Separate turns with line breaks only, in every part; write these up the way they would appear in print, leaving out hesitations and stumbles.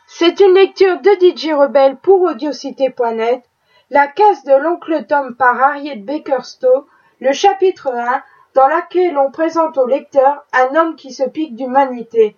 C'est une lecture de DJ Rebelle pour Audiocité.net, La case de l'oncle Tom par Harriet Baker Stowe, le chapitre 1, dans lequel on présente au lecteur un homme qui se pique d'humanité.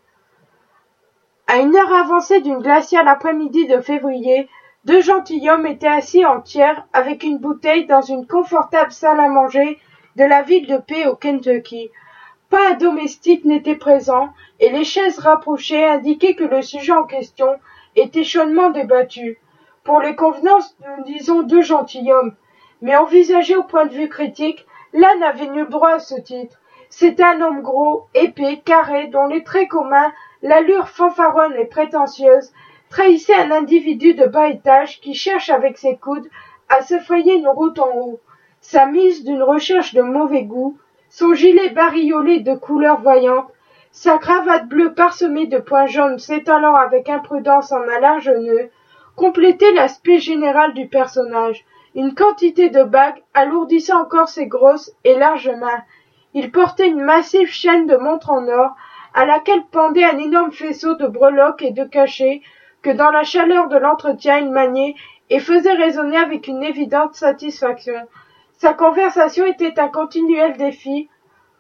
À une heure avancée d'une glaciale après-midi de février, deux gentilshommes étaient assis en tiers avec une bouteille dans une confortable salle à manger de la ville de P au Kentucky. Pas un domestique n'était présent, et les chaises rapprochées indiquaient que le sujet en question était chaudement débattu. Pour les convenances, nous disons deux gentilshommes, mais envisagé au point de vue critique, l'un n'avait nul droit à ce titre. C'était un homme gros, épais, carré, dont les traits communs, l'allure fanfaronne et prétentieuse, trahissaient un individu de bas étage qui cherche avec ses coudes à se frayer une route en haut. Sa mise d'une recherche de mauvais goût, son gilet bariolé de couleurs voyantes, sa cravate bleue parsemée de points jaunes s'étalant avec imprudence en un large nœud, complétaient l'aspect général du personnage. Une quantité de bagues alourdissait encore ses grosses et larges mains. Il portait une massive chaîne de montre en or, à laquelle pendait un énorme faisceau de breloques et de cachets que dans la chaleur de l'entretien il maniait et faisait résonner avec une évidente satisfaction. Sa conversation était un continuel défi,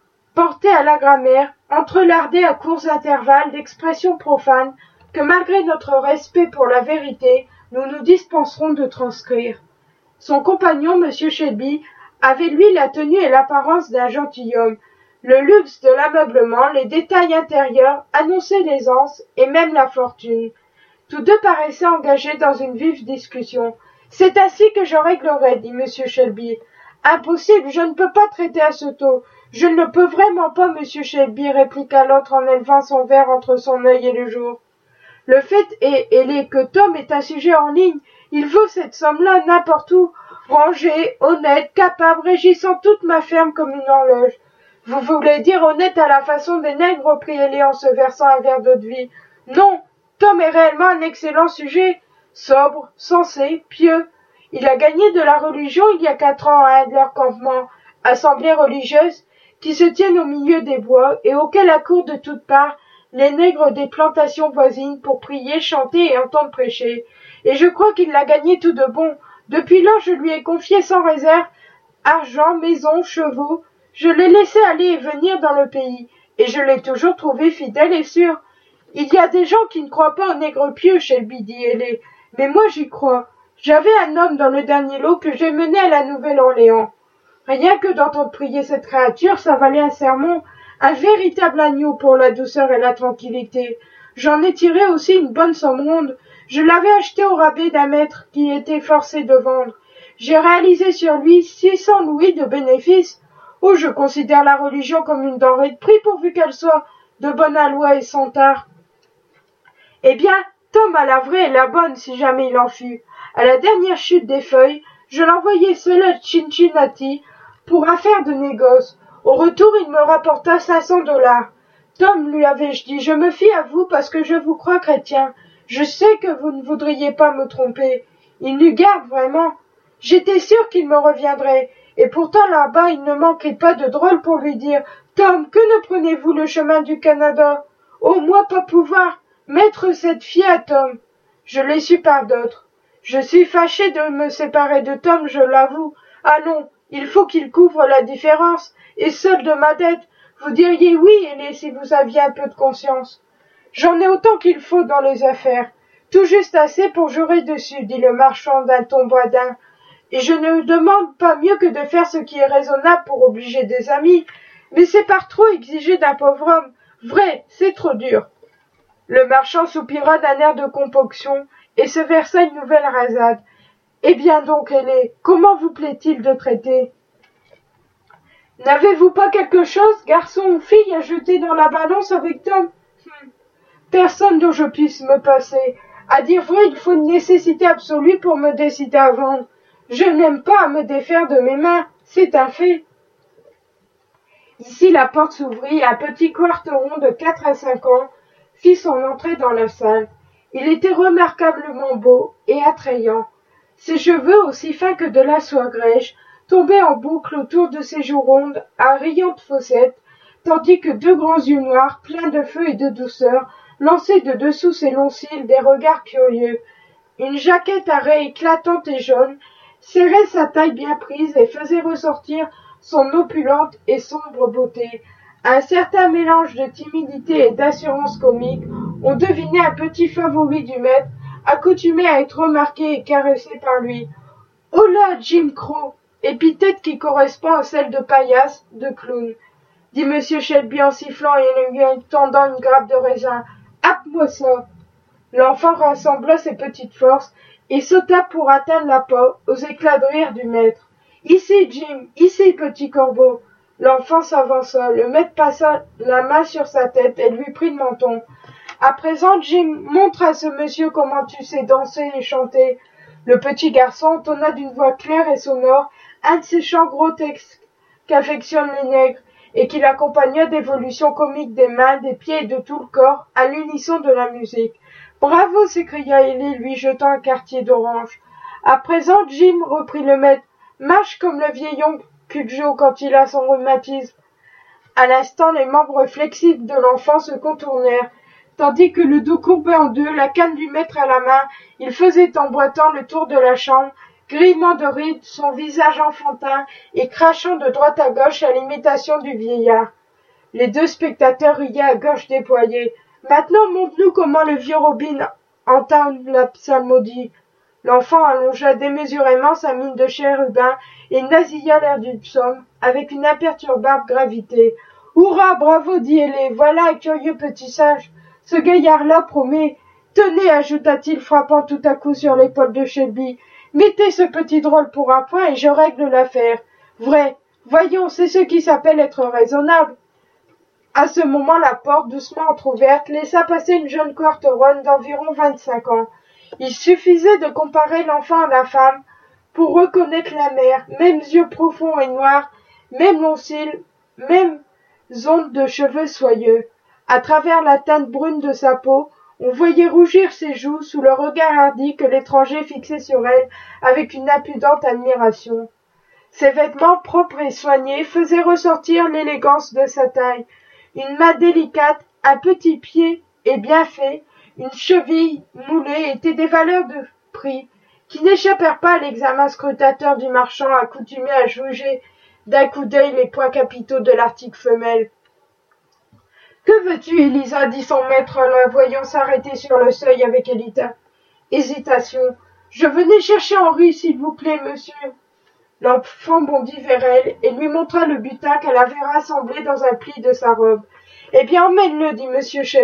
porté à la grammaire, entrelardé à courts intervalles d'expressions profanes que malgré notre respect pour la vérité, nous nous dispenserons de transcrire. Son compagnon, M. Shelby, avait lui la tenue et l'apparence d'un gentilhomme. Le luxe de l'ameublement, les détails intérieurs annonçaient l'aisance et même la fortune. Tous deux paraissaient engagés dans une vive discussion. « C'est ainsi que je réglerai, dit M. Shelby. »« Impossible, je ne peux pas traiter à ce taux. »« Je ne le peux vraiment pas, monsieur Shelby, répliqua l'autre en élevant son verre entre son œil et le jour. Le fait est que Tom est un sujet en ligne. Il vaut cette somme-là n'importe où. Rangé, honnête, capable, régissant toute ma ferme comme une horloge. Vous voulez dire honnête à la façon des nègres, reprit Ellie en se versant un verre d'eau-de-vie. Non, Tom est réellement un excellent sujet. Sobre, sensé, pieux. Il a gagné de la religion il y a 4 ans à un de leurs campements, assemblées religieuses, qui se tiennent au milieu des bois et auxquelles accourent de toutes parts les nègres des plantations voisines pour prier, chanter et entendre prêcher. Et je crois qu'il l'a gagné tout de bon. Depuis lors, je lui ai confié sans réserve argent, maison, chevaux. Je l'ai laissé aller et venir dans le pays, et je l'ai toujours trouvé fidèle et sûr. Il y a des gens qui ne croient pas aux nègres pieux, Shelby, dit Ellie, mais moi j'y crois. J'avais un homme dans le dernier lot que j'ai mené à la Nouvelle-Orléans. Rien que d'entendre prier cette créature, ça valait un sermon, un véritable agneau pour la douceur et la tranquillité. J'en ai tiré aussi une bonne somme ronde. Je l'avais acheté au rabais d'un maître qui était forcé de vendre. J'ai réalisé sur lui 600 louis de bénéfices. Oh, je considère la religion comme une denrée de prix pourvu qu'elle soit de bonne aloi et sans tard. Eh bien, Tom a la vraie et la bonne si jamais il en fut. À la dernière chute des feuilles, je l'envoyai seul à Cincinnati pour affaire de négoce. Au retour, il me rapporta 500 $. Tom, lui avais-je dit, je me fie à vous parce que je vous crois chrétien. Je sais que vous ne voudriez pas me tromper. Il n'eut garde vraiment. J'étais sûr qu'il me reviendrait. Et pourtant là-bas, il ne manquait pas de drôles pour lui dire « Tom, que ne prenez-vous le chemin du Canada ?»« Oh, moi pas pouvoir mettre cette fille à Tom. » Je l'ai su par d'autres. Je suis fâché de me séparer de Tom, je l'avoue. Ah non, il faut qu'il couvre la différence, et seul de ma dette. Vous diriez oui, Ellie, si vous aviez un peu de conscience. J'en ai autant qu'il faut dans les affaires. Tout juste assez pour jurer dessus, dit le marchand d'un ton boisdin. Et je ne demande pas mieux que de faire ce qui est raisonnable pour obliger des amis, mais c'est par trop exiger d'un pauvre homme. Vrai, c'est trop dur. Le marchand soupira d'un air de componction et se versa une nouvelle rasade. Eh bien donc, Ellie, comment vous plaît-il de traiter? N'avez-vous pas quelque chose, garçon ou fille, à jeter dans la balance avec Tom? Personne dont je puisse me passer. À dire vrai, il faut une nécessité absolue pour me décider à vendre. Je n'aime pas à me défaire de mes mains, c'est un fait. Ici la porte s'ouvrit, un petit quarteron de 4 à 5 ans fit son entrée dans la salle. Il était remarquablement beau et attrayant. Ses cheveux, aussi fins que de la soie grêche, tombaient en boucle autour de ses joues rondes à riantes fossettes, tandis que 2 grands yeux noirs, pleins de feu et de douceur, lançait de dessous ses longs cils des regards curieux. Une jaquette à raies éclatantes et jaunes serrait sa taille bien prise et faisait ressortir son opulente et sombre beauté. Un certain mélange de timidité et d'assurance comique, on devinait un petit favori du maître, accoutumé à être remarqué et caressé par lui. « Oh là, Jim Crow !» épithète qui correspond à celle de paillasse, de clown, dit M. Shelby en sifflant et lui tendant une grappe de raisin. « Happe-moi ça !» L'enfant rassembla ses petites forces et sauta pour atteindre la porte aux éclats de rire du maître. « Ici, Jim, ici, petit corbeau !» L'enfant s'avança, le maître passa la main sur sa tête et lui prit le menton. « À présent, Jim, montre à ce monsieur comment tu sais danser et chanter. » Le petit garçon entonna d'une voix claire et sonore un de ces chants grotesques qu'affectionnent les nègres, et qu'il accompagna d'évolutions comiques des mains, des pieds et de tout le corps, à l'unisson de la musique. « Bravo !» s'écria Ellie, lui jetant un quartier d'orange. « À présent, Jim, reprit le maître, marche comme le vieil oncle Cudjoe quand il a son rhumatisme. » À l'instant, les membres flexibles de l'enfant se contournèrent, tandis que le dos courbé en deux, la canne du maître à la main, il faisait en boitant le tour de la chambre, grimant de rire son visage enfantin et crachant de droite à gauche à l'imitation du vieillard. Les deux spectateurs riaient à gorge déployée. « Maintenant, montre-nous comment le vieux Robin entame la psalmodie. » L'enfant allongea démesurément sa mine de chérubin et nasilla l'air du psaume avec une imperturbable gravité. « Hurrah, bravo, dit Ailée, voilà un curieux petit sage. Ce gaillard-là promet. Tenez, ajouta-t-il, frappant tout à coup sur l'épaule de Shelby, mettez ce petit drôle pour un point et je règle l'affaire. Vrai, voyons, c'est ce qui s'appelle être raisonnable. » À ce moment, la porte, doucement entr'ouverte, laissa passer une jeune quarteronne d'environ 25 ans. Il suffisait de comparer l'enfant à la femme pour reconnaître la mère, mêmes yeux profonds et noirs, mêmes longs cils, mêmes ondes de cheveux soyeux. À travers la teinte brune de sa peau, on voyait rougir ses joues sous le regard hardi que l'étranger fixait sur elle avec une impudente admiration. Ses vêtements propres et soignés faisaient ressortir l'élégance de sa taille. Une main délicate, un petit pied et bien fait, une cheville moulée étaient des valeurs de prix qui n'échappèrent pas à l'examen scrutateur du marchand accoutumé à juger d'un coup d'œil les points capitaux de l'article femelle. « Que veux-tu, Elisa » dit son maître en la voyant s'arrêter sur le seuil avec hésitation. « Je venais chercher Henri, s'il vous plaît, monsieur. » L'enfant bondit vers elle et lui montra le butin qu'elle avait rassemblé dans un pli de sa robe. « Eh bien, emmène-le, dit M. Shelby. »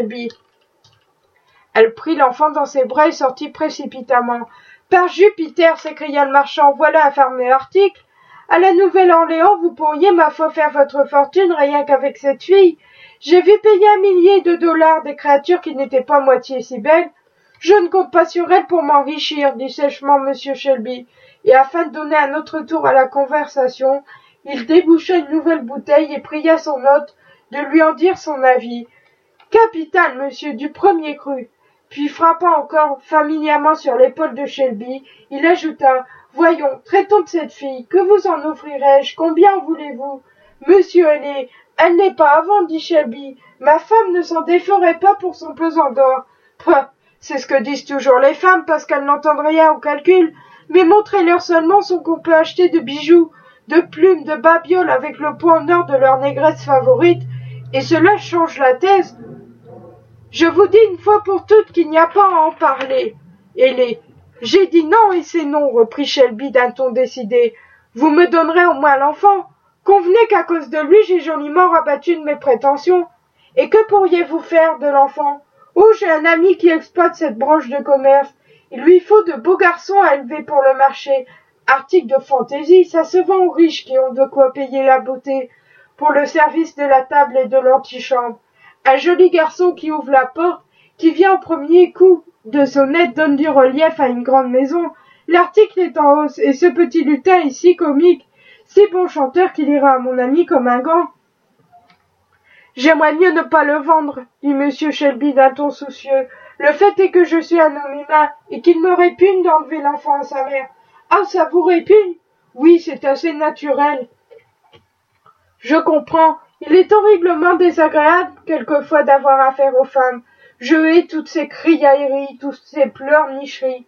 Elle prit l'enfant dans ses bras et sortit précipitamment. « Par Jupiter » s'écria le marchand, « voilà un fameux article. À la Nouvelle-Orléans, vous pourriez, ma foi, faire votre fortune rien qu'avec cette fille. J'ai vu payer $1 millier des créatures qui n'étaient pas moitié si belles. Je ne compte pas sur elle pour m'enrichir, dit sèchement M. Shelby, et afin de donner un autre tour à la conversation, il déboucha une nouvelle bouteille et pria son hôte de lui en dire son avis. « Capital, monsieur, du premier cru. » Puis frappant encore familièrement sur l'épaule de Shelby, il ajouta « Voyons, traitons de cette fille. Que vous en offrirai-je? Combien en voulez-vous » ?»« Monsieur, elle n'est pas à vendre, dit Shelby. Ma femme ne s'en déferait pas pour son pesant d'or. Pouah, c'est ce que disent toujours les femmes parce qu'elles n'entendent rien au calcul. Mais montrez-leur seulement ce qu'on peut acheter de bijoux, de plumes, de babioles avec le poids en or de leur négresse favorite, et cela change la thèse. Je vous dis une fois pour toutes qu'il n'y a pas à en parler. J'ai dit non et c'est non, reprit Shelby d'un ton décidé. Vous me donnerez au moins l'enfant. Convenez qu'à cause de lui, j'ai joliment rabattu de mes prétentions. Et que pourriez-vous faire de l'enfant? Oh, j'ai un ami qui exploite cette branche de commerce. Il lui faut de beaux garçons à élever pour le marché. Article de fantaisie, ça se vend aux riches qui ont de quoi payer la beauté pour le service de la table et de l'antichambre. Un joli garçon qui ouvre la porte, qui vient au premier coup de sonnette donne du relief à une grande maison. L'article est en hausse, et ce petit lutin est si comique, si bon chanteur qu'il ira à mon ami comme un gant. J'aimerais mieux ne pas le vendre, dit M. Shelby d'un ton soucieux. Le fait est que je suis un homme humain, et qu'il me répugne d'enlever l'enfant à sa mère. Ah, ça vous répugne? Oui, c'est assez naturel. Je comprends. Il est horriblement désagréable, quelquefois, d'avoir affaire aux femmes. Je hais toutes ces criailleries, toutes ces pleurnicheries.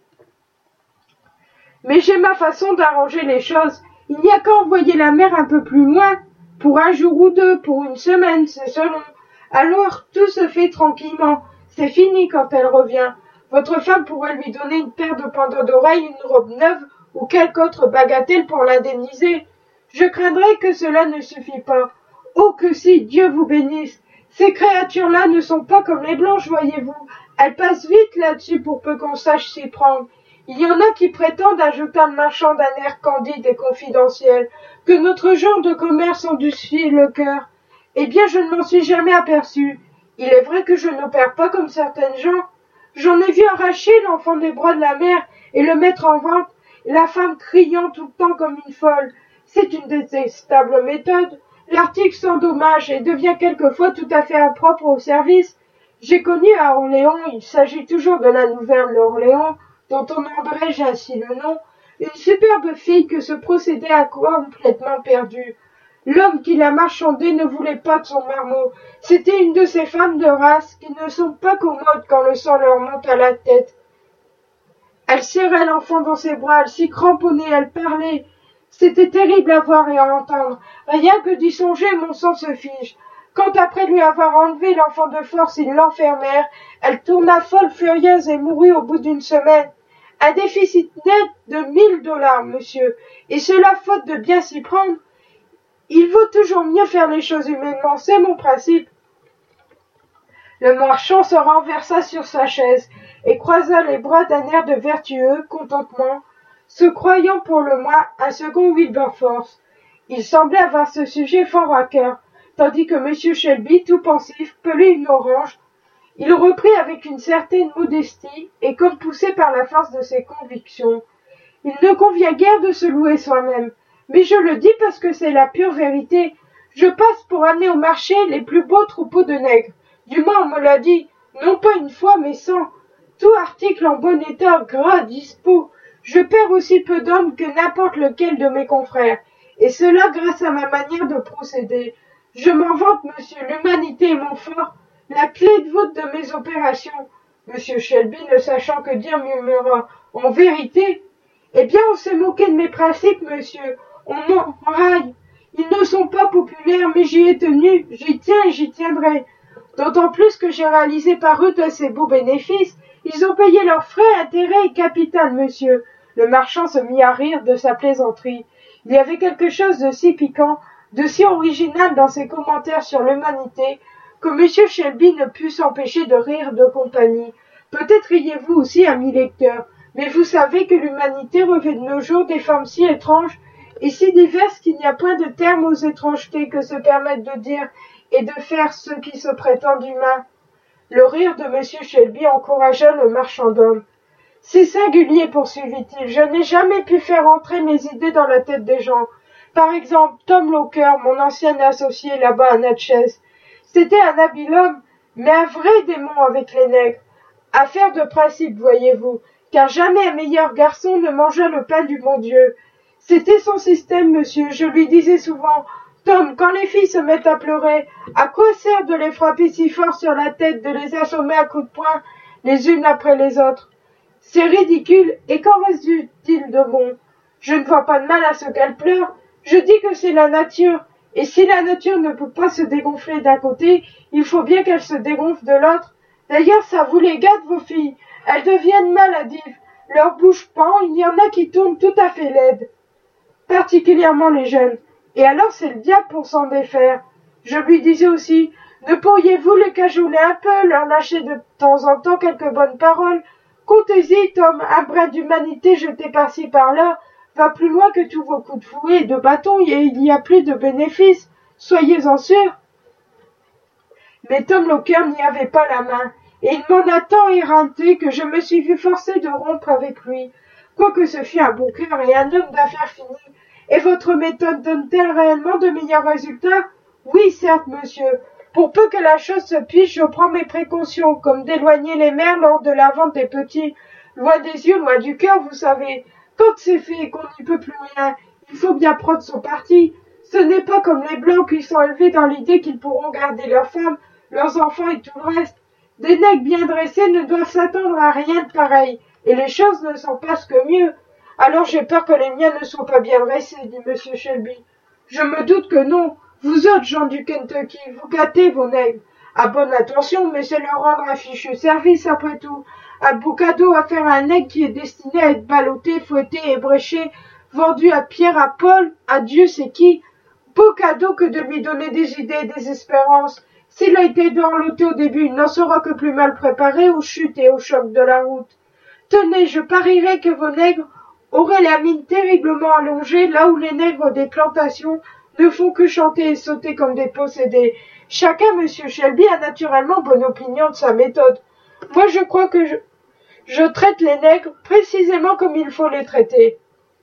Mais j'ai ma façon d'arranger les choses. Il n'y a qu'à envoyer la mère un peu plus loin, pour un jour ou deux, pour une semaine, c'est selon. Alors tout se fait tranquillement. C'est fini quand elle revient. Votre femme pourrait lui donner une paire de pendeaux d'oreilles, une robe neuve ou quelque autre bagatelle pour l'indemniser. Je craindrais que cela ne suffit pas. Oh que si, Dieu vous bénisse. Ces créatures-là ne sont pas comme les blanches, voyez-vous. Elles passent vite là-dessus pour peu qu'on sache s'y prendre. Il y en a qui prétendent, ajouta le marchand d'un air candide et confidentiel, que notre genre de commerce endurcit le cœur. Eh bien, je ne m'en suis jamais aperçu. Il est vrai que je n'opère pas comme certaines gens. J'en ai vu arracher l'enfant des bras de la mère et le mettre en vente, la femme criant tout le temps comme une folle. C'est une détestable méthode. L'article s'endommage et devient quelquefois tout à fait impropre au service. J'ai connu à Orléans, il s'agit toujours de la Nouvelle-Orléans, dont on abrège ainsi le nom, une superbe fille que ce procédé a complètement perdue. L'homme qui l'a marchandée ne voulait pas de son marmot. C'était une de ces femmes de race qui ne sont pas commodes quand le sang leur monte à la tête. Elle serrait l'enfant dans ses bras, elle s'y cramponnait, elle parlait. C'était terrible à voir et à entendre. Rien que d'y songer, mon sang se fige. Quand après lui avoir enlevé l'enfant de force, ils l'enfermèrent, elle tourna folle furieuse et mourut au bout d'une semaine. Un déficit net de $1000, monsieur, et cela faute de bien s'y prendre. Il vaut toujours mieux faire les choses humainement, c'est mon principe. Le marchand se renversa sur sa chaise et croisa les bras d'un air de vertueux contentement, se croyant pour le moins un second Wilberforce. Il semblait avoir ce sujet fort à cœur, tandis que M. Shelby, tout pensif, pelait une orange. Il reprit avec une certaine modestie et comme poussé par la force de ses convictions. Il ne convient guère de se louer soi-même, mais je le dis parce que c'est la pure vérité. Je passe pour amener au marché les plus beaux troupeaux de nègres. Du moins on me l'a dit, non pas une fois mais 100. Tout article en bon état, gras, dispo. Je perds aussi peu d'hommes que n'importe lequel de mes confrères, et cela grâce à ma manière de procéder. Je m'en vante, monsieur, l'humanité est mon fort, la clé de voûte de mes opérations. Monsieur Shelby, ne sachant que dire, murmura, en vérité, eh bien, on s'est moqué de mes principes, monsieur, on m'enraille. Ils ne sont pas populaires, mais j'y ai tenu, j'y tiens et j'y tiendrai. D'autant plus que j'ai réalisé par eux de ces beaux bénéfices. Ils ont payé leurs frais, intérêts et capital, monsieur. Le marchand se mit à rire de sa plaisanterie. Il y avait quelque chose de si piquant, de si original dans ses commentaires sur l'humanité, que M. Shelby ne put s'empêcher de rire de compagnie. Peut-être riez-vous aussi, ami lecteur, mais vous savez que l'humanité revêt de nos jours des formes si étranges et si diverses qu'il n'y a point de terme aux étrangetés que se permettent de dire et de faire ceux qui se prétendent humains. Le rire de M. Shelby encouragea le marchand d'hommes. C'est singulier, poursuivit-il, je n'ai jamais pu faire entrer mes idées dans la tête des gens. Par exemple, Tom Locker, mon ancien associé là-bas à Natchez. C'était un habile homme, mais un vrai démon avec les nègres. Affaire de principe, voyez-vous, car jamais un meilleur garçon ne mangea le pain du bon Dieu. C'était son système, monsieur, je lui disais souvent, Tom, quand les filles se mettent à pleurer, à quoi sert de les frapper si fort sur la tête, de les assommer à coups de poing, les unes après les autres? C'est ridicule, et qu'en reste-t-il de bon? Je ne vois pas de mal à ce qu'elles pleurent, je dis que c'est la nature, et si la nature ne peut pas se dégonfler d'un côté, il faut bien qu'elle se dégonfle de l'autre. D'ailleurs, ça vous les gâte, vos filles, elles deviennent maladives, leur bouche pend, il y en a qui tournent tout à fait laides, particulièrement les jeunes. Et alors c'est le diable pour s'en défaire. Je lui disais aussi, ne pourriez-vous les cajoler un peu, leur lâcher de temps en temps quelques bonnes paroles? Comptez-y, Tom, un brin d'humanité jeté par-ci par-là va plus loin que tous vos coups de fouet et de bâton, et il y a plus de bénéfices, soyez-en sûrs. Mais Tom Locker n'y avait pas la main, et il m'en a tant éreinté que je me suis vu forcé de rompre avec lui, quoique ce fût un bon cœur et un homme d'affaires fini. Et votre méthode donne-t-elle réellement de meilleurs résultats? Oui, certes, monsieur. Pour peu que la chose se puisse, je prends mes précautions, comme d'éloigner les mères lors de la vente des petits. Loin des yeux, loin du cœur, vous savez. Quand c'est fait et qu'on n'y peut plus rien, il faut bien prendre son parti. Ce n'est pas comme les Blancs qui sont élevés dans l'idée qu'ils pourront garder leurs femmes, leurs enfants et tout le reste. Des nègres bien dressés ne doivent s'attendre à rien de pareil, et les choses ne s'en passent que mieux. Alors j'ai peur que les miens ne soient pas bien dressés, dit monsieur Shelby. Je me doute que non. Vous autres gens du Kentucky, vous gâtez vos nègres. À bonne attention, mais c'est leur rendre un fichu service après tout. Un beau cadeau à faire à un nègre qui est destiné à être ballotté, fouetté, ébréché, vendu à Pierre, à Paul, à Dieu sait qui. Beau cadeau que de lui donner des idées et des espérances. S'il a été dorloté au début, il n'en sera que plus mal préparé aux chutes et aux chocs de la route. Tenez, je parierais que vos nègres auraient la mine terriblement allongée, là où les nègres des plantations ne font que chanter et sauter comme des possédés. Chacun, monsieur Shelby, a naturellement bonne opinion de sa méthode. Moi, je crois que je traite les nègres précisément comme il faut les traiter.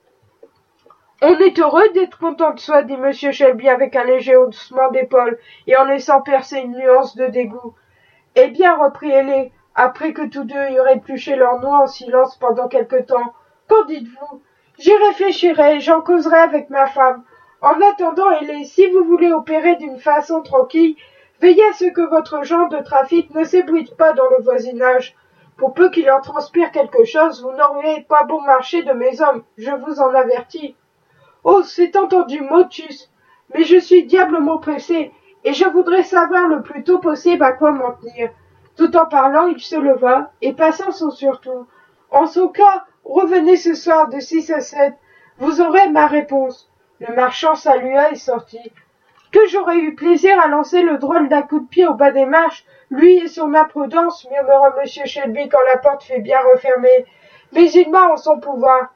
On est heureux d'être content de soi, dit monsieur Shelby avec un léger haussement d'épaule et en laissant percer une nuance de dégoût. Eh bien, reprit Ailée, après que tous deux eurent épluché leurs noix en silence pendant quelque temps, qu'en dites-vous? J'y réfléchirai, j'en causerai avec ma femme. En attendant, Ailée, si vous voulez opérer d'une façon tranquille, veillez à ce que votre genre de trafic ne s'ébruite pas dans le voisinage. Pour peu qu'il en transpire quelque chose, vous n'aurez pas bon marché de mes hommes, je vous en avertis. Oh, c'est entendu, motus, mais je suis diablement pressé, et je voudrais savoir le plus tôt possible à quoi m'en tenir. Tout en parlant, il se leva, et passa son surtout. En ce cas, revenez ce soir de 6 à 7, vous aurez ma réponse. Le marchand salua et sortit. Que j'aurais eu plaisir à lancer le drôle d'un coup de pied au bas des marches, lui et son imprudence, murmura M. Shelby quand la porte fut bien refermée. Mais il m'a en son pouvoir.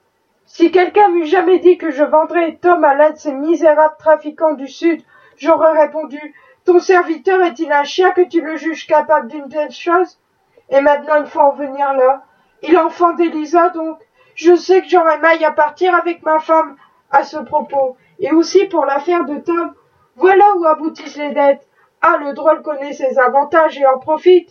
Si quelqu'un m'eût jamais dit que je vendrais Tom à l'un de ces misérables trafiquants du Sud, j'aurais répondu « Ton serviteur est-il un chien que tu le juges capable d'une telle chose ?» Et maintenant il faut en venir là. Et l'enfant d'Elisa donc. Je sais que j'aurais maille à partir avec ma femme à ce propos. Et aussi pour l'affaire de Tom. Voilà où aboutissent les dettes. Ah, le drôle connaît ses avantages et en profite.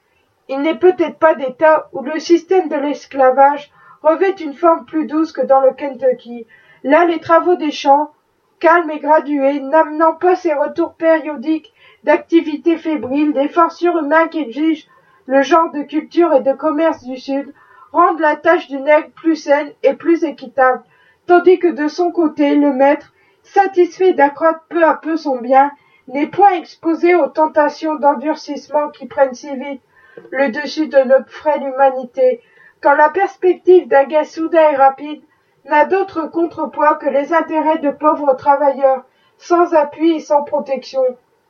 Il n'est peut-être pas d'État où le système de l'esclavage revêt une forme plus douce que dans le Kentucky. Là, les travaux des champs, calmes et gradués, n'amenant pas ces retours périodiques d'activité fébrile, des forces surhumaines qu'exige le genre de culture et de commerce du Sud, rendent la tâche du nègre plus saine et plus équitable, tandis que de son côté, le maître, satisfait d'accroître peu à peu son bien, n'est point exposé aux tentations d'endurcissement qui prennent si vite le dessus de notre frêle humanité, quand la perspective d'un gain soudain et rapide n'a d'autre contrepoids que les intérêts de pauvres travailleurs, sans appui et sans protection.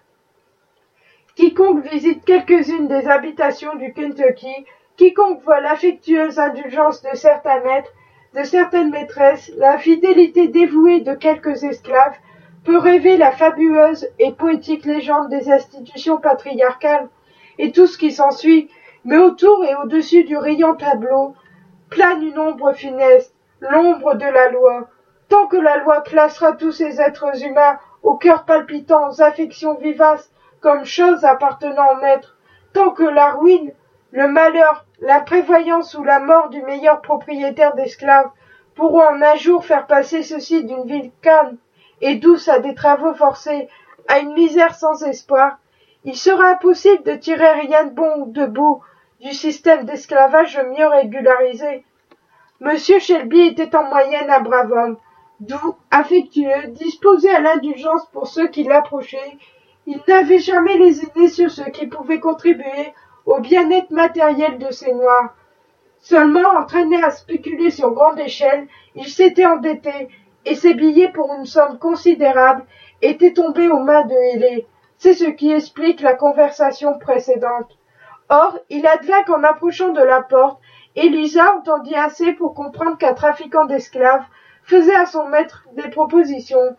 Quiconque visite quelques-unes des habitations du Kentucky, quiconque voit l'affectueuse indulgence de certains maîtres, de certaines maîtresses, la fidélité dévouée de quelques esclaves, peut rêver la fabuleuse et poétique légende des institutions patriarcales et tout ce qui s'ensuit, mais autour et au-dessus du riant tableau plane une ombre funeste, l'ombre de la loi. Tant que la loi classera tous ces êtres humains aux cœurs palpitants, aux affections vivaces, comme choses appartenant au maître, tant que la ruine, le malheur, l'imprévoyance ou la mort du meilleur propriétaire d'esclaves pourront en un jour faire passer ceux-ci d'une vie calme et douce à des travaux forcés, à une misère sans espoir, il sera impossible de tirer rien de bon ou de beau du système d'esclavage mieux régularisé. Monsieur Shelby était en moyenne un brave homme, doux, affectueux, disposé à l'indulgence pour ceux qui l'approchaient. Il n'avait jamais lésiné sur ce qui pouvait contribuer au bien-être matériel de ces Noirs. Seulement, entraîné à spéculer sur grande échelle, il s'était endetté, et ses billets pour une somme considérable étaient tombés aux mains de Ailée. C'est ce qui explique la conversation précédente. Or, il advint qu'en approchant de la porte, Elisa entendit assez pour comprendre qu'un trafiquant d'esclaves faisait à son maître des propositions.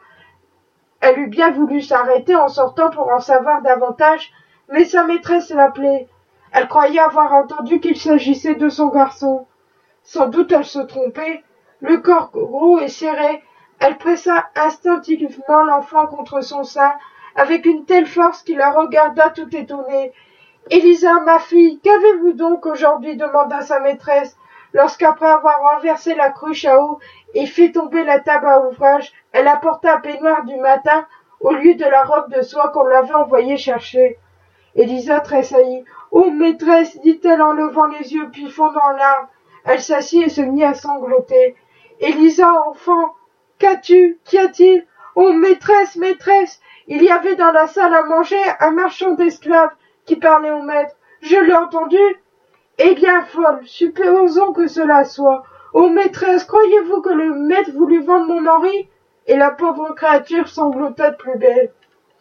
Elle eût bien voulu s'arrêter en sortant pour en savoir davantage, mais sa maîtresse l'appelait. Elle croyait avoir entendu qu'il s'agissait de son garçon. Sans doute elle se trompait. Le corps gros et serré, elle pressa instinctivement l'enfant contre son sein, avec une telle force qu'il la regarda tout étonnée. « Elisa, ma fille, qu'avez-vous donc aujourd'hui » demanda sa maîtresse, lorsqu'après avoir renversé la cruche à eau et fait tomber la table à ouvrage, elle apporta un peignoir du matin au lieu de la robe de soie qu'on l'avait envoyée chercher. Elisa tressaillit. Oh, maîtresse, dit-elle en levant les yeux puis fondant en larmes. Elle s'assit et se mit à sangloter. Élisa, enfant, qu'as-tu? Qu'y a-t-il? Oh, maîtresse, maîtresse! Il y avait dans la salle à manger un marchand d'esclaves qui parlait au maître. Je l'ai entendu? Eh bien, folle, supposons que cela soit. Oh, maîtresse, croyez-vous que le maître voulut vendre mon Henri? Et la pauvre créature sanglota de plus belle.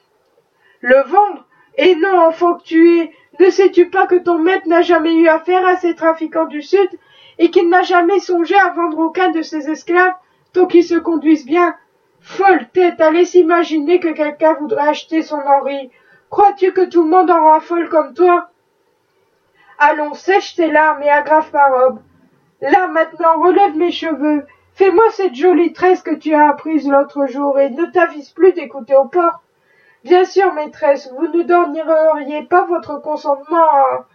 Le vendre? Eh non, enfant que tu es! Ne sais-tu pas que ton maître n'a jamais eu affaire à ces trafiquants du Sud, et qu'il n'a jamais songé à vendre aucun de ses esclaves, tant qu'ils se conduisent bien? Folle tête, allez s'imaginer que quelqu'un voudrait acheter son Henri. Crois-tu que tout le monde en raffole comme toi? Allons, sèche tes larmes et agrafe ma robe. Là, maintenant, relève mes cheveux. Fais-moi cette jolie tresse que tu as apprise l'autre jour, et ne t'avise plus d'écouter aux portes. Bien sûr, maîtresse, vous ne donneriez pas votre consentement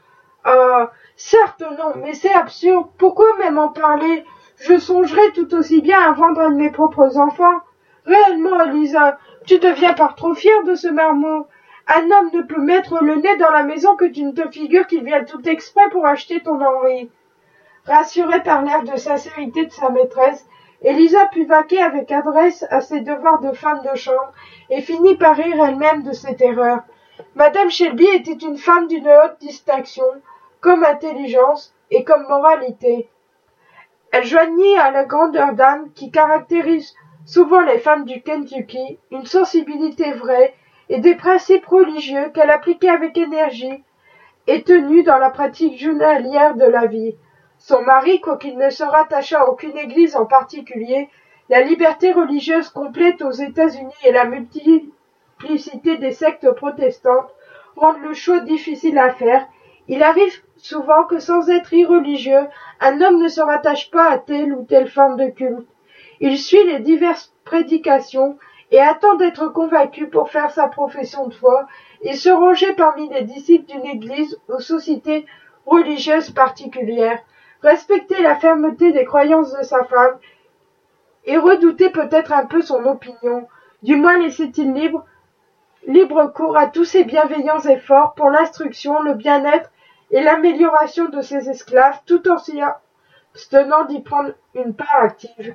certes non, mais c'est absurde. Pourquoi même en parler? Je songerais tout aussi bien à vendre un de mes propres enfants. Réellement, Elisa, tu deviens par trop fière de ce marmot. Un homme ne peut mettre le nez dans la maison que tu ne te figures qu'il vient tout exprès pour acheter ton Henri. Rassurée par l'air de sincérité de sa maîtresse, Elisa put vaquer avec adresse à ses devoirs de femme de chambre et finit par rire elle-même de ses terreurs. Madame Shelby était une femme d'une haute distinction, comme intelligence et comme moralité. Elle joignit à la grandeur d'âme qui caractérise souvent les femmes du Kentucky une sensibilité vraie et des principes religieux qu'elle appliquait avec énergie et tenue dans la pratique journalière de la vie. Son mari, quoiqu'il ne se rattachât à aucune église en particulier, la liberté religieuse complète aux États-Unis et la multiplicité des sectes protestantes rendent le choix difficile à faire. Il arrive souvent que sans être irreligieux, un homme ne se rattache pas à telle ou telle forme de culte. Il suit les diverses prédications et attend d'être convaincu pour faire sa profession de foi et se ranger parmi les disciples d'une église ou société religieuse particulière. Respecter la fermeté des croyances de sa femme et redouter peut-être un peu son opinion. Du moins laissait-il libre cours à tous ses bienveillants efforts pour l'instruction, le bien-être et l'amélioration de ses esclaves, tout en s'y abstenant d'y prendre une part active.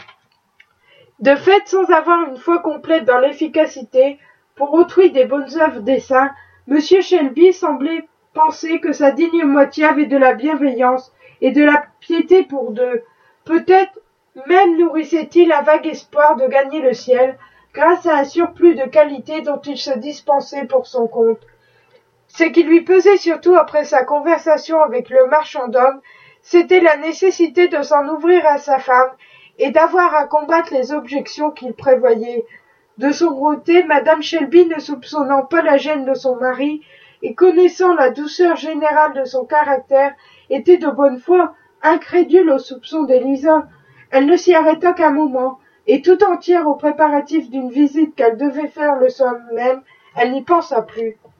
De fait, sans avoir une foi complète dans l'efficacité pour autrui des bonnes œuvres des saints, M. Shelby semblait penser que sa digne moitié avait de la bienveillance et de la piété pour deux. Peut-être même nourrissait-il un vague espoir de gagner le ciel, grâce à un surplus de qualité dont il se dispensait pour son compte. Ce qui lui pesait surtout après sa conversation avec le marchand d'hommes, c'était la nécessité de s'en ouvrir à sa femme et d'avoir à combattre les objections qu'il prévoyait. De son côté, Madame Shelby, ne soupçonnant pas la gêne de son mari et connaissant la douceur générale de son caractère, était de bonne foi, incrédule aux soupçons d'Elisa. Elle ne s'y arrêta qu'un moment, et tout entière aux préparatifs d'une visite qu'elle devait faire le soir même, elle n'y pensa plus.